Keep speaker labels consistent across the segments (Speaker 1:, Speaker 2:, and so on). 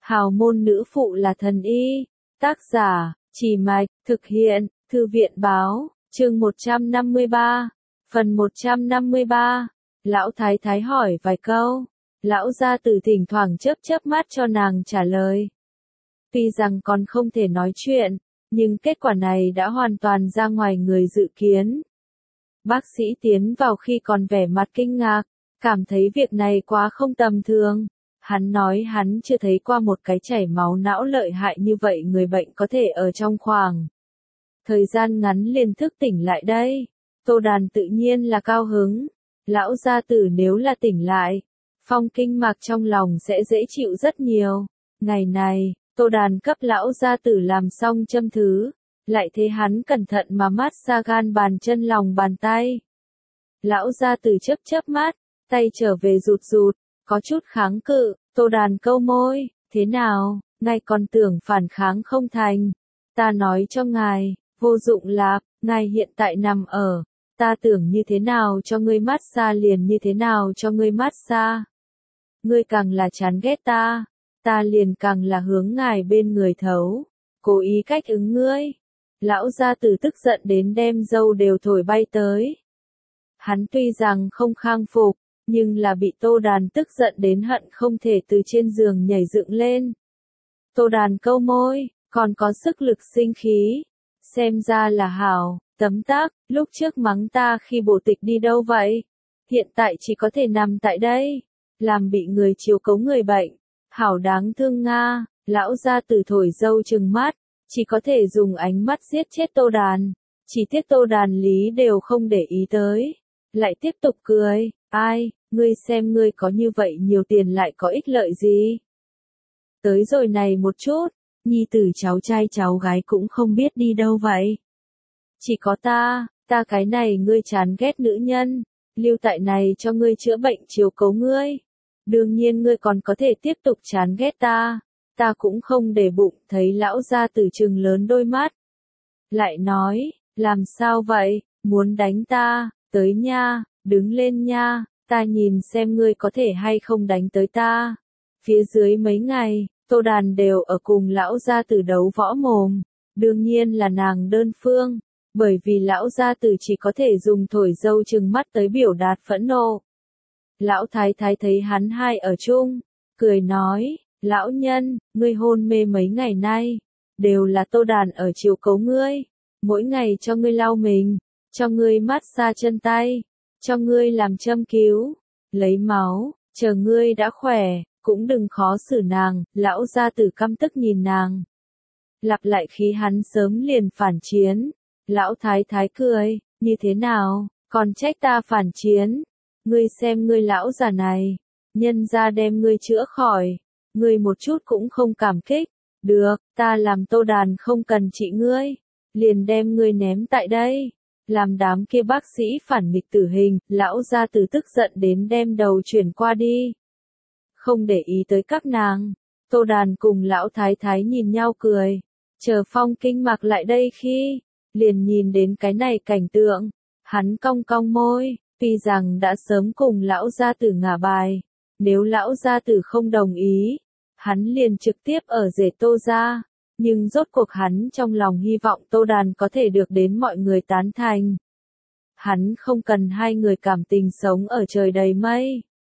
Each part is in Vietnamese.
Speaker 1: Hào môn nữ phụ là thần y. Tác giả, Chỉ Mạch, thực hiện, Thư viện báo, chương 153, phần 153. Lão thái thái hỏi vài câu, lão gia tử thỉnh thoảng chớp chớp mắt cho nàng trả lời. Tuy rằng còn không thể nói chuyện, nhưng kết quả này đã hoàn toàn ra ngoài người dự kiến. Bác sĩ tiến vào khi còn vẻ mặt kinh ngạc, cảm thấy việc này quá không tầm thường. Hắn nói hắn chưa thấy qua một cái chảy máu não lợi hại như vậy, người bệnh có thể ở trong khoảng thời gian ngắn liền thức tỉnh lại đây. Tô Đàn tự nhiên là cao hứng. Lão gia tử nếu là tỉnh lại, Phong Kinh Mạc trong lòng sẽ dễ chịu rất nhiều. Ngày này, Tô Đàn cấp lão gia tử làm xong châm thứ, lại thấy hắn cẩn thận mà mát xa gan bàn chân lòng bàn tay. Lão gia tử chớp chớp mắt, tay trở về rụt rụt, có chút kháng cự. Tô Đàn câu môi, thế nào, ngài còn tưởng phản kháng không thành. Ta nói cho ngài, vô dụng lạp, ngài hiện tại nằm ở, ta tưởng như thế nào cho ngươi mát xa liền như thế nào cho ngươi mát xa. Ngươi càng là chán ghét ta liền càng là hướng ngài bên người thấu, cố ý cách ứng ngươi. Lão gia tử tức giận đến đem râu đều thổi bay tới. Hắn tuy rằng không khang phục, nhưng là bị Tô Đàn tức giận đến hận không thể từ trên giường nhảy dựng lên. Tô Đàn câu môi, còn có sức lực sinh khí. Xem ra là hảo, tấm tắc, lúc trước mắng ta khi bổ tịch đi đâu vậy? Hiện tại chỉ có thể nằm tại đây, làm bị người chiếu cố người bệnh. Hảo đáng thương Nga, lão gia tử thổi dâu trừng mắt, chỉ có thể dùng ánh mắt giết chết Tô Đàn. Chỉ tiếc Tô Đàn lý đều không để ý tới, lại tiếp tục cười. Ai, ngươi xem ngươi có như vậy nhiều tiền lại có ích lợi gì? Tới rồi này một chút, nhi tử cháu trai cháu gái cũng không biết đi đâu vậy. Chỉ có ta cái này ngươi chán ghét nữ nhân, lưu tại này cho ngươi chữa bệnh chiếu cố ngươi. Đương nhiên ngươi còn có thể tiếp tục chán ghét ta cũng không để bụng. Thấy lão gia tử trừng lớn đôi mắt. Lại nói, làm sao vậy, muốn đánh ta, tới nha, đứng lên nha, ta nhìn xem ngươi có thể hay không đánh tới ta. Phía dưới mấy ngày, Tô Đàn đều ở cùng lão gia tử đấu võ mồm, đương nhiên là nàng đơn phương, bởi vì lão gia tử chỉ có thể dùng thổi dâu trừng mắt tới biểu đạt phẫn nộ. Lão thái thái thấy hắn hai ở chung, cười nói, lão nhân, ngươi hôn mê mấy ngày nay, đều là Tô Đàn ở chiếu cố ngươi, mỗi ngày cho ngươi lau mình, cho ngươi mát xa chân tay, cho ngươi làm châm cứu, lấy máu, chờ ngươi đã khỏe, cũng đừng khó xử nàng. Lão gia tử căm tức nhìn nàng, lặp lại khi hắn sớm liền phản chiến. Lão thái thái cười, như thế nào, còn trách ta phản chiến? Ngươi xem ngươi lão già này, nhân gia đem ngươi chữa khỏi, ngươi một chút cũng không cảm kích. Được, ta làm Tô Đàn không cần trị ngươi, liền đem ngươi ném tại đây, làm đám kia bác sĩ phản nghịch tử hình. Lão gia tử tức giận đến đem đầu chuyển qua đi, không để ý tới các nàng. Tô Đàn cùng lão thái thái nhìn nhau cười, chờ Phong Kinh Mạc lại đây khi, liền nhìn đến cái này cảnh tượng, hắn cong cong môi, tuy rằng đã sớm cùng lão gia tử ngả bài, nếu lão gia tử không đồng ý, hắn liền trực tiếp ở rể Tô gia, nhưng rốt cuộc hắn trong lòng hy vọng Tô Đàn có thể được đến mọi người tán thành. Hắn không cần hai người cảm tình sống ở trời đầy mây.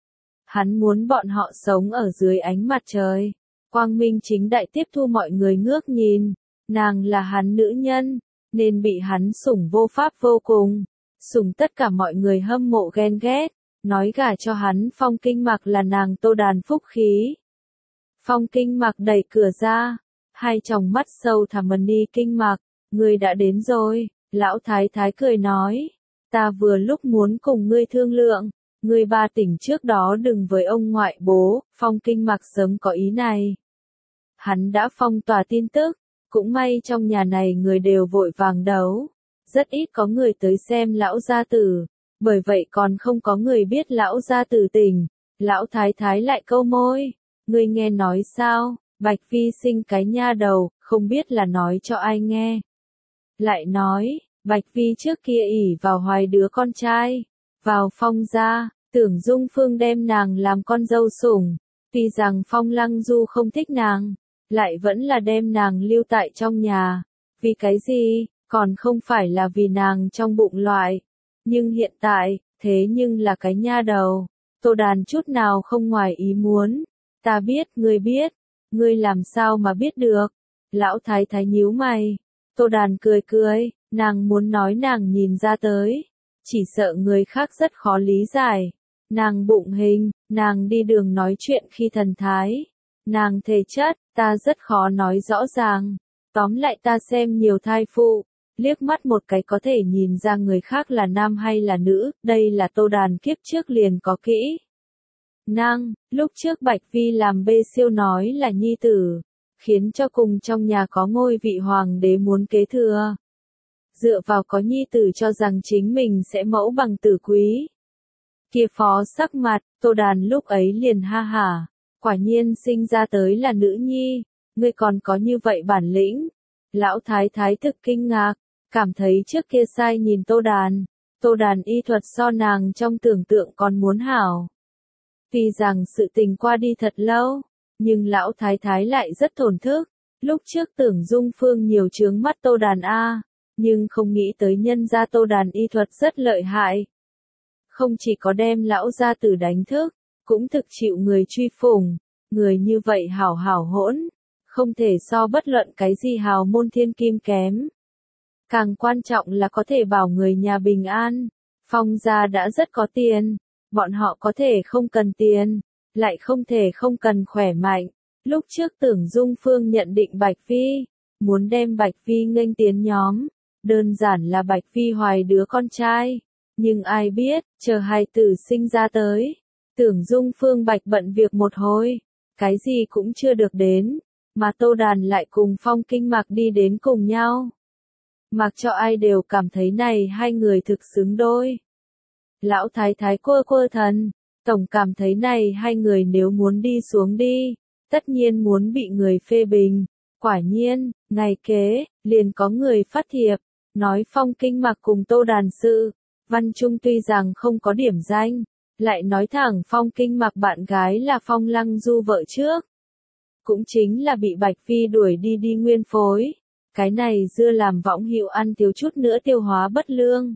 Speaker 1: Hắn muốn bọn họ sống ở dưới ánh mặt trời, quang minh chính đại tiếp thu mọi người ngước nhìn. Nàng là hắn nữ nhân, nên bị hắn sủng vô pháp vô cùng, sủng tất cả mọi người hâm mộ ghen ghét, nói gả cho hắn Phong Kinh Mạc là nàng Tô Đàn phúc khí. Phong Kinh Mạc đẩy cửa ra, hai tròng mắt sâu thẳm đi. Kinh Mạc, ngươi đã đến rồi. Lão thái thái cười nói, ta vừa lúc muốn cùng ngươi thương lượng. Ngươi ba tỉnh trước đó đừng với ông ngoại bố. Phong Kinh Mạc sớm có ý này, hắn đã phong tỏa tin tức, cũng may trong nhà này người đều vội vàng đấu, rất ít có người tới xem lão gia tử, bởi vậy còn không có người biết lão gia tử tỉnh. Lão thái thái lại câu môi, ngươi nghe nói sao, Bạch Phi sinh cái nha đầu, không biết là nói cho ai nghe. Lại nói, Bạch Phi trước kia ỷ vào hoài đứa con trai, vào Phong gia, tưởng Dung Phương đem nàng làm con dâu sủng, Tuy rằng Phong Lăng Du không thích nàng, lại vẫn là đem nàng lưu tại trong nhà. Vì cái gì, còn không phải là vì nàng trong bụng loại. Nhưng hiện tại, thế nhưng là cái nha đầu. Tô Đàn chút nào không ngoài ý muốn. Ta biết, ngươi làm sao mà biết được. Lão thái thái nhíu mày. Tô Đàn cười cười, nàng muốn nói nàng nhìn ra tới. Chỉ sợ người khác rất khó lý giải. Nàng bụng hình, nàng đi đường nói chuyện khi thần thái. Nàng thể chất, ta rất khó nói rõ ràng. Tóm lại ta xem nhiều thai phụ, liếc mắt một cái có thể nhìn ra người khác là nam hay là nữ, đây là Tô Đàn kiếp trước liền có kỹ. Năng, lúc trước Bạch Vi làm bê siêu nói là nhi tử, khiến cho cùng trong nhà có ngôi vị hoàng đế muốn kế thừa. Dựa vào có nhi tử cho rằng chính mình sẽ mẫu bằng tử quý. Kia phó sắc mặt, Tô Đàn lúc ấy liền ha hả, quả nhiên sinh ra tới là nữ nhi, ngươi còn có như vậy bản lĩnh. Lão thái thái thực kinh ngạc, cảm thấy trước kia sai nhìn Tô Đàn y thuật so nàng trong tưởng tượng còn muốn hảo. Tuy rằng sự tình qua đi thật lâu, nhưng lão thái thái lại rất thổn thức, lúc trước tưởng Dung Phương nhiều chướng mắt Tô Đàn A, nhưng không nghĩ tới nhân gia Tô Đàn y thuật rất lợi hại. Không chỉ có đem lão gia tử đánh thức, cũng thực chịu người truy phủng, người như vậy hảo hảo hỗn, không thể so bất luận cái gì hào môn thiên kim kém. Càng quan trọng là có thể bảo người nhà bình an. Phong gia đã rất có tiền, bọn họ có thể không cần tiền, lại không thể không cần khỏe mạnh. Lúc trước tưởng Dung Phương nhận định Bạch Vi, muốn đem Bạch Vi nghênh tiến nhóm, đơn giản là Bạch Vi hoài đứa con trai. Nhưng ai biết, chờ hài tử sinh ra tới, tưởng Dung Phương Bạch bận việc một hồi, cái gì cũng chưa được đến, mà Tô Đàn lại cùng Phong Kinh Mạc đi đến cùng nhau. Mặc cho ai đều cảm thấy này hai người thực xứng đôi. Lão thái thái quơ quơ thần, tổng cảm thấy này hai người nếu muốn đi xuống đi, tất nhiên muốn bị người phê bình. Quả nhiên, ngày kế, liền có người phát thiệp, nói Phong Kinh Mạc cùng Tô Đàn sự. Văn Trung tuy rằng không có điểm danh, lại nói thẳng Phong Kinh Mạc bạn gái là Phong Lăng Du vợ trước. Cũng chính là bị Bạch Vi đuổi đi nguyên phối. Cái này dưa làm võng hiệu ăn thiếu chút nữa tiêu hóa bất lương.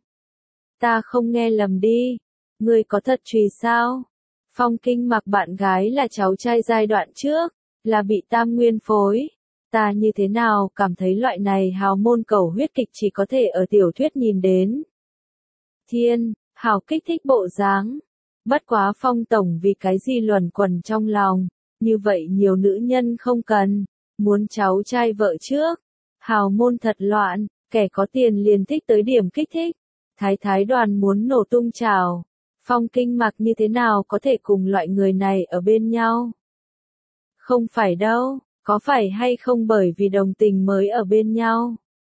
Speaker 1: Ta không nghe lầm đi. Ngươi có thật trùy sao? Phong Kinh Mạc bạn gái là cháu trai giai đoạn trước, là bị tam nguyên phối. Ta như thế nào cảm thấy loại này hào môn cầu huyết kịch chỉ có thể ở tiểu thuyết nhìn đến. Thiên, hào kích thích bộ dáng. Bất quá Phong tổng vì cái gì luẩn quẩn trong lòng, như vậy nhiều nữ nhân không cần, muốn cháu trai vợ trước. Hào môn thật loạn, kẻ có tiền liền thích tới điểm kích thích. Thái thái đoàn muốn nổ tung trào. Phong Kinh Mạc như thế nào có thể cùng loại người này ở bên nhau? Không phải đâu, có phải hay không bởi vì đồng tình mới ở bên nhau?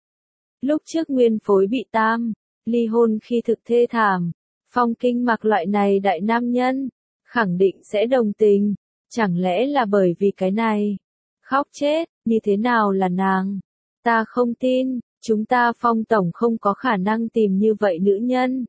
Speaker 1: Lúc trước nguyên phối bị tam, ly hôn khi thực thê thảm. Phong Kinh Mạc loại này đại nam nhân, khẳng định sẽ đồng tình. Chẳng lẽ là bởi vì cái này? Khóc chết, như thế nào là nàng? Ta không tin, chúng ta Phong tổng không có khả năng tìm như vậy nữ nhân.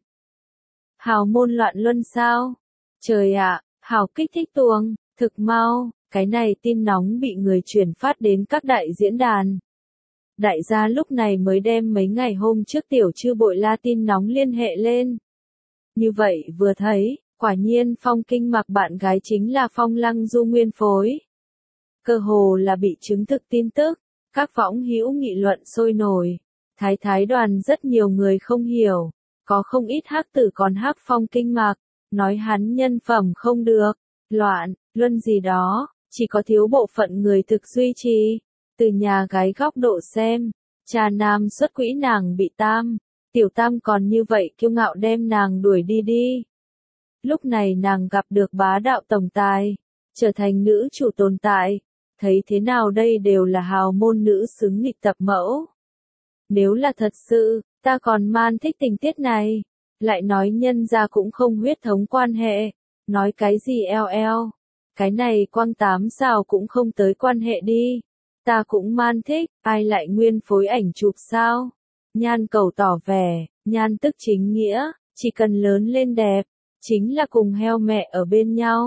Speaker 1: Hào môn loạn luân sao? Trời ạ, hào kích thích tuồng, thực mau, cái này tin nóng bị người truyền phát đến các đại diễn đàn. Đại gia lúc này mới đem mấy ngày hôm trước tiểu chư bội la tin nóng liên hệ lên. Như vậy vừa thấy, quả nhiên Phong Kinh Mạc bạn gái chính là Phong Lăng Du nguyên phối. Cơ hồ là bị chứng thực tin tức, các võng hữu nghị luận sôi nổi. Thái thái đoàn rất nhiều người không hiểu, có không ít hắc tử còn hắc Phong Kinh Mạc, nói hắn nhân phẩm không được, loạn, luân gì đó, chỉ có thiếu bộ phận người thực duy trì. Từ nhà gái góc độ xem, cha nam xuất quỹ nàng bị tam, tiểu tam còn như vậy kiêu ngạo đem nàng đuổi đi. Lúc này nàng gặp được bá đạo tổng tài, trở thành nữ chủ tồn tại, thấy thế nào đây đều là hào môn nữ xứng nghịch tập mẫu. Nếu là thật sự, ta còn man thích tình tiết này, lại nói nhân gia cũng không huyết thống quan hệ, nói cái gì eo, cái này quang tám sao cũng không tới quan hệ đi. Ta cũng man thích, ai lại nguyên phối ảnh chụp sao? Nhan cầu tỏ vẻ, nhan tức chính nghĩa, chỉ cần lớn lên đẹp, chính là cùng heo mẹ ở bên nhau.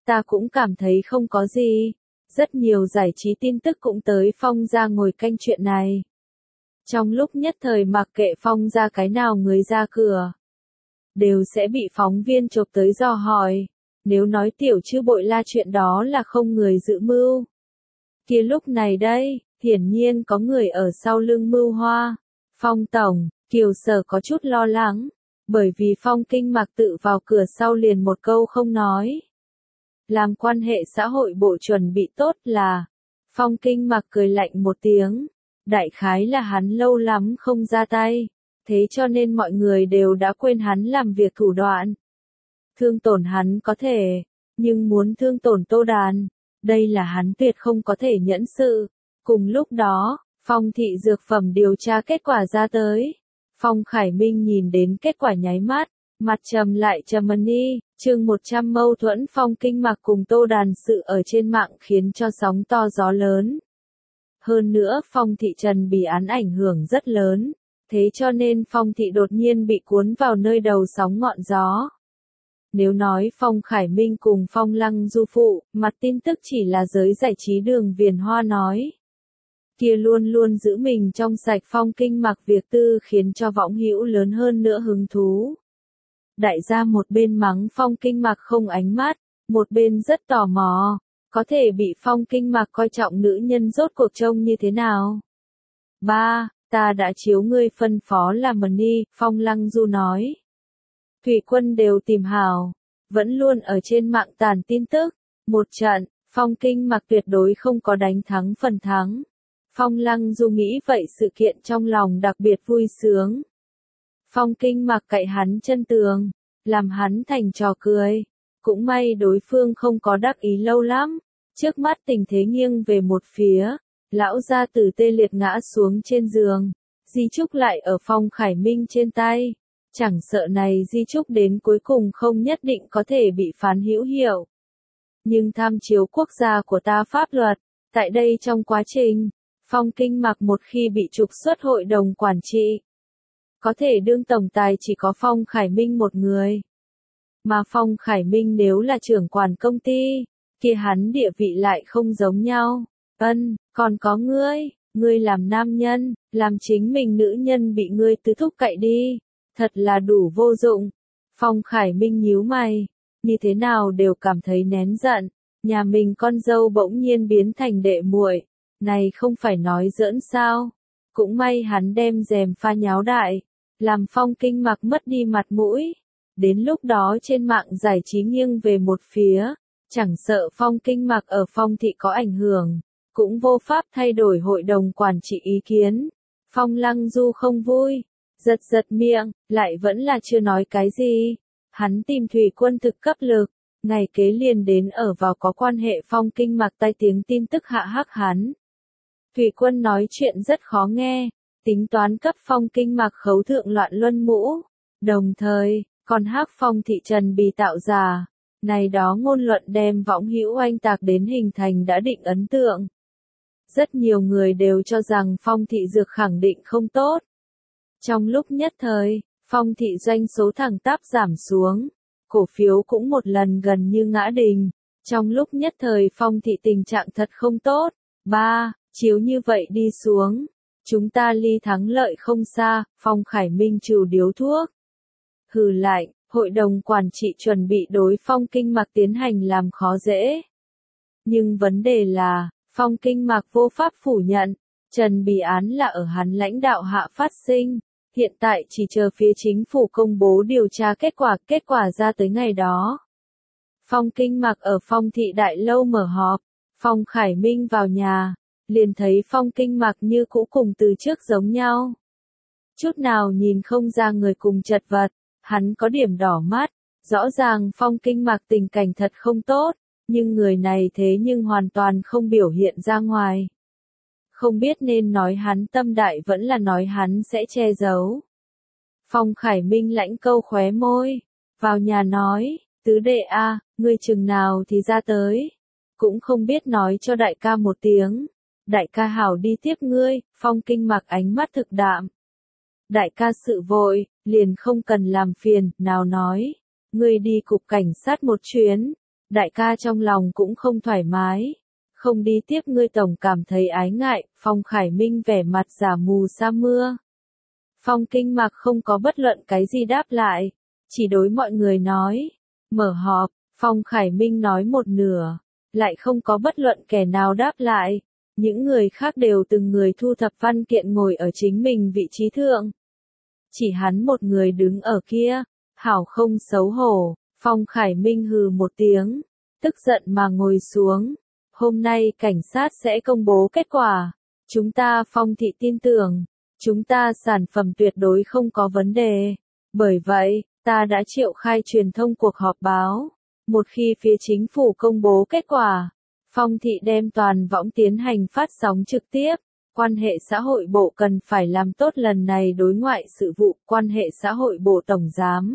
Speaker 1: Ta cũng cảm thấy không có gì. Rất nhiều giải trí tin tức cũng tới Phong gia ngồi canh chuyện này. Trong lúc nhất thời mặc kệ Phong gia cái nào người ra cửa, đều sẽ bị phóng viên chộp tới dò hỏi. Nếu nói tiểu chư bội la chuyện đó là không người dự mưu, kia lúc này đây, hiển nhiên có người ở sau lưng mưu hoa. Phong tổng, Kiều Sở có chút lo lắng, bởi vì Phong Kinh Mặc tự vào cửa sau liền một câu không nói. Làm quan hệ xã hội bộ chuẩn bị tốt là, Phong Kinh Mặc cười lạnh một tiếng, đại khái là hắn lâu lắm không ra tay, thế cho nên mọi người đều đã quên hắn làm việc thủ đoạn. Thương tổn hắn có thể, nhưng muốn thương tổn Tô Đàn, đây là hắn tuyệt không có thể nhẫn sự. Cùng lúc đó, Phong thị dược phẩm điều tra kết quả ra tới. Phong Khải Minh nhìn đến kết quả nháy mắt, mặt trầm lại trầm đi, chương 100 mâu thuẫn Phong Kinh Mặc cùng Tô Đàn sự ở trên mạng khiến cho sóng to gió lớn. Hơn nữa Phong thị Trần bị án ảnh hưởng rất lớn, thế cho nên Phong thị đột nhiên bị cuốn vào nơi đầu sóng ngọn gió. Nếu nói Phong Khải Minh cùng Phong Lăng Du phụ, mặt tin tức chỉ là giới giải trí Đường Viền Hoa nói. Kia luôn luôn giữ mình trong sạch Phong Kinh Mặc việc tư khiến cho võng hữu lớn hơn nữa hứng thú. Đại gia một bên mắng Phong Kinh Mặc không ánh mắt, một bên rất tò mò, có thể bị Phong Kinh Mặc coi trọng nữ nhân rốt cuộc trông như thế nào. Ta đã chiếu ngươi phân phó làm Money, Phong Lăng Du nói. Thủy Quân đều tìm hảo, vẫn luôn ở trên mạng tàn tin tức, một trận, Phong Kinh Mặc tuyệt đối không có đánh thắng phần thắng. Phong Lăng Du nghĩ vậy sự kiện trong lòng đặc biệt vui sướng. Phong Kinh Mặc cậy hắn chân tường, làm hắn thành trò cười. Cũng may đối phương không có đắc ý lâu lắm, trước mắt tình thế nghiêng về một phía, lão gia tử tê liệt ngã xuống trên giường, di chúc lại ở Phong Khải Minh trên tay. Chẳng sợ này di chúc đến cuối cùng không nhất định có thể bị phán hữu hiệu. Nhưng tham chiếu quốc gia của ta pháp luật, tại đây trong quá trình, Phong Kinh Mặc một khi bị trục xuất hội đồng quản trị, có thể đương tổng tài chỉ có Phong Khải Minh một người. Mà Phong Khải Minh nếu là trưởng quản công ty, kia hắn địa vị lại không giống nhau. Còn có ngươi làm nam nhân, làm chính mình nữ nhân bị ngươi tứ thúc cậy đi. Thật là đủ vô dụng. Phong Khải Minh nhíu mày, như thế nào đều cảm thấy nén giận, nhà mình con dâu bỗng nhiên biến thành đệ muội, này không phải nói giỡn sao? Cũng may hắn đem rèm pha nháo đại, làm Phong Kinh Mặc mất đi mặt mũi. Đến lúc đó trên mạng giải trí nghiêng về một phía, chẳng sợ Phong Kinh Mặc ở Phong thị có ảnh hưởng, cũng vô pháp thay đổi hội đồng quản trị ý kiến. Phong Lăng Du không vui, giật miệng, lại vẫn là chưa nói cái gì. Hắn tìm Thủy Quân thực cấp lực, ngày kế liền đến ở vào có quan hệ Phong Kinh Mặc tai tiếng tin tức hạ hắc hắn. Thủy Quân nói chuyện rất khó nghe, tính toán cấp Phong Kinh Mặc khấu thượng loạn luân mũ, đồng thời, còn hắc Phong thị Trần bị tạo giả. Này đó ngôn luận đem võng hữu oanh tạc đến hình thành đã định ấn tượng. Rất nhiều người đều cho rằng Phong thị dược khẳng định không tốt. Trong lúc nhất thời, Phong thị doanh số thẳng tắp giảm xuống, cổ phiếu cũng một lần gần như ngã đình. Trong lúc nhất thời Phong thị tình trạng thật không tốt. Chiếu như vậy đi xuống, chúng ta ly thắng lợi không xa. Phong Khải Minh trừ điếu thuốc, hừ lạnh, hội đồng quản trị chuẩn bị đối Phong Kinh Mặc tiến hành làm khó dễ. Nhưng vấn đề là, Phong Kinh Mặc vô pháp phủ nhận, Trần bị án là ở hắn lãnh đạo hạ phát sinh. Hiện tại chỉ chờ phía chính phủ công bố điều tra kết quả ra tới ngày đó. Phong Kinh Mặc ở Phong thị đại lâu mở họp, Phong Khải Minh vào nhà, liền thấy Phong Kinh Mặc như cũ cùng từ trước giống nhau. Chút nào nhìn không ra người cùng chật vật, hắn có điểm đỏ mắt, rõ ràng Phong Kinh Mặc tình cảnh thật không tốt, nhưng người này thế nhưng hoàn toàn không biểu hiện ra ngoài. Không biết nên nói hắn tâm đại vẫn là nói hắn sẽ che giấu. Phong Khải Minh lãnh câu khóe môi, vào nhà nói, tứ đệ a, ngươi chừng nào thì ra tới. Cũng không biết nói cho đại ca một tiếng. Đại ca hảo đi tiếp ngươi. Phong Kinh Mặc ánh mắt thực đạm. Đại ca sự vội, liền không cần làm phiền, nào nói. Ngươi đi cục cảnh sát một chuyến, Đại ca trong lòng cũng không thoải mái. Không đi tiếp ngươi tổng cảm thấy ái ngại, Phong Khải Minh vẻ mặt giả mù sa mưa. Phong Kinh Mặc không có bất luận cái gì đáp lại, chỉ đối mọi người nói, mở họp, Phong Khải Minh nói một nửa, lại không có bất luận kẻ nào đáp lại, những người khác đều từng người thu thập văn kiện ngồi ở chính mình vị trí thượng. Chỉ hắn một người đứng ở kia, hảo không xấu hổ, Phong Khải Minh hừ một tiếng, tức giận mà ngồi xuống. Hôm nay cảnh sát sẽ công bố kết quả, chúng ta Phong thị tin tưởng, chúng ta sản phẩm tuyệt đối không có vấn đề. Bởi vậy, ta đã triệu khai truyền thông cuộc họp báo. Một khi phía chính phủ công bố kết quả, Phong thị đem toàn võng tiến hành phát sóng trực tiếp. Quan hệ xã hội bộ cần phải làm tốt lần này đối ngoại sự vụ. Quan hệ xã hội bộ tổng giám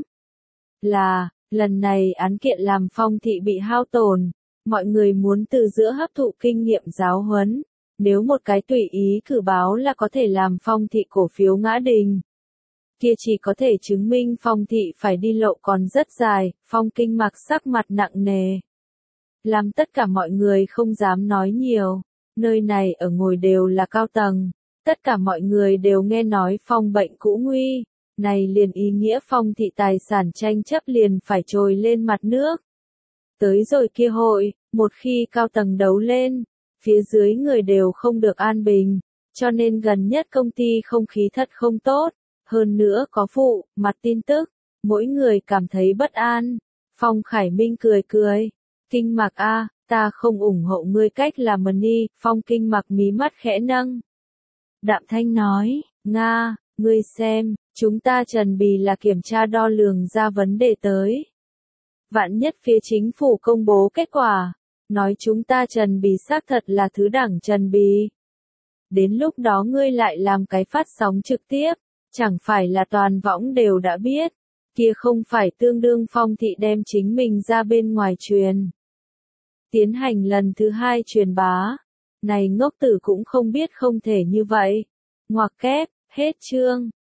Speaker 1: là, lần này án kiện làm Phong thị bị hao tổn. Mọi người muốn từ giữa hấp thụ kinh nghiệm giáo huấn. Nếu một cái tùy ý cử báo là có thể làm Phong thị cổ phiếu ngã đình, kia chỉ có thể chứng minh Phong thị phải đi lộ còn rất dài. Phong Kinh Mặc sắc mặt nặng nề, làm tất cả mọi người không dám nói nhiều. Nơi này ở ngồi đều là cao tầng, tất cả mọi người đều nghe nói Phong bệnh cũ nguy, này liền ý nghĩa Phong thị tài sản tranh chấp liền phải trồi lên mặt nước. Tới rồi kia hội, một khi cao tầng đấu lên, phía dưới người đều không được an bình, cho nên gần nhất công ty không khí thật không tốt, hơn nữa có phụ, mặt tin tức, mỗi người cảm thấy bất an. Phong Khải Minh cười cười, Kinh Mặc a, ta không ủng hộ ngươi cách làm money. Phong Kinh Mặc mí mắt khẽ nâng, đạm thanh nói, Nga, ngươi xem, chúng ta Trần Bì là kiểm tra đo lường ra vấn đề tới. Vạn nhất phía chính phủ công bố kết quả, nói chúng ta Trần Bì xác thật là thứ đẳng Trần Bì. Đến lúc đó ngươi lại làm cái phát sóng trực tiếp, chẳng phải là toàn võng đều đã biết, kia không phải tương đương Phong thị đem chính mình ra bên ngoài truyền. Tiến hành lần thứ 2 truyền bá, này ngốc tử cũng không biết không thể như vậy. Ngoặc kép, hết chương.